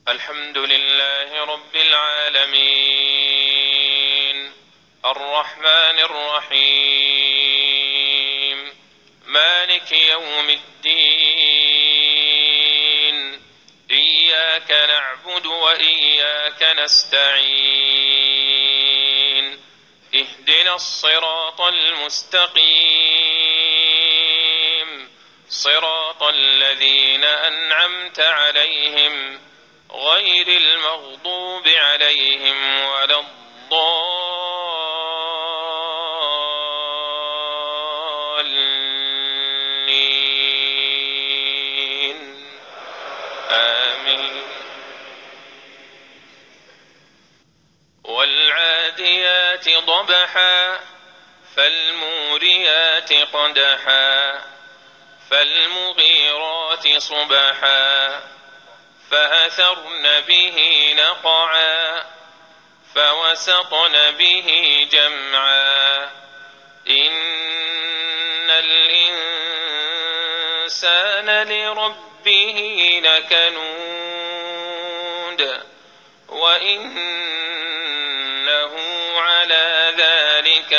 الحمد لله رب العالمين الرحمن الرحيم مالك يوم الدين إياك نعبد وإياك نستعين اهدنا الصراط المستقيم صراط الذين أنعمت عليهم غير المغضوب عليهم ولا الضالين آمين. والعاديات ضبحا فالموريات قدحا فالمغيرات صبحا فأثرن به نقعا فوسطن به جمعا إن الإنسان لربه لكنود وإنه على ذلك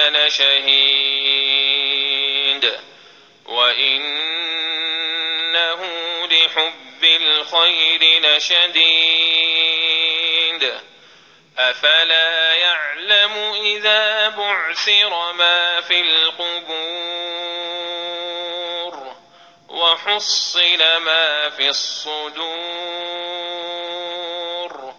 لشهيد وإنه لحب الخير لشديد أفلا يعلم إذا بعثر ما في القبور وحصل ما في الصدور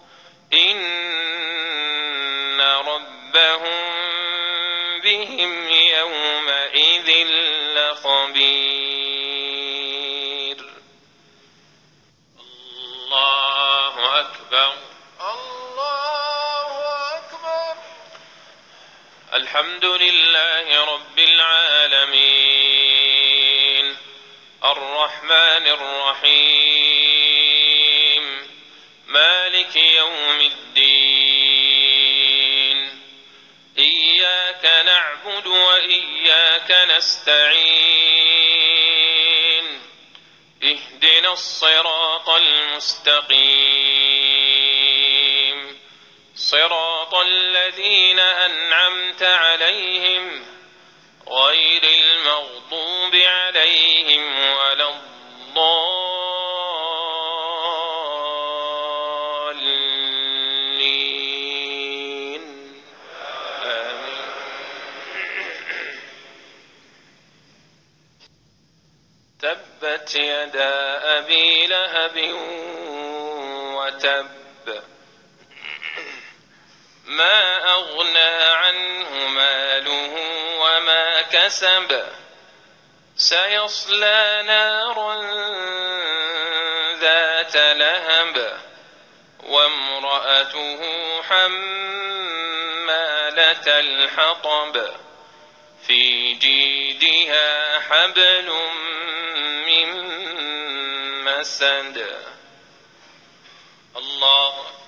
إن ربهم بهم يومئذ لخبير. الله أكبر الله أكبر. الحمد لله رب العالمين الرحمن الرحيم مالك يوم الدين إياك نعبد وإياك نستعين اهدنا الصراط المستقيم صراط الذين أنعمت عليهم غير المغضوب عليهم ولا الضالين آمين. تبت يدا أبي لهب وتب ما أغنى عنه ماله وما كسب سيصلى نارا ذات لهب وامرأته حمالة الحطب في جيدها حبل من مسد. الله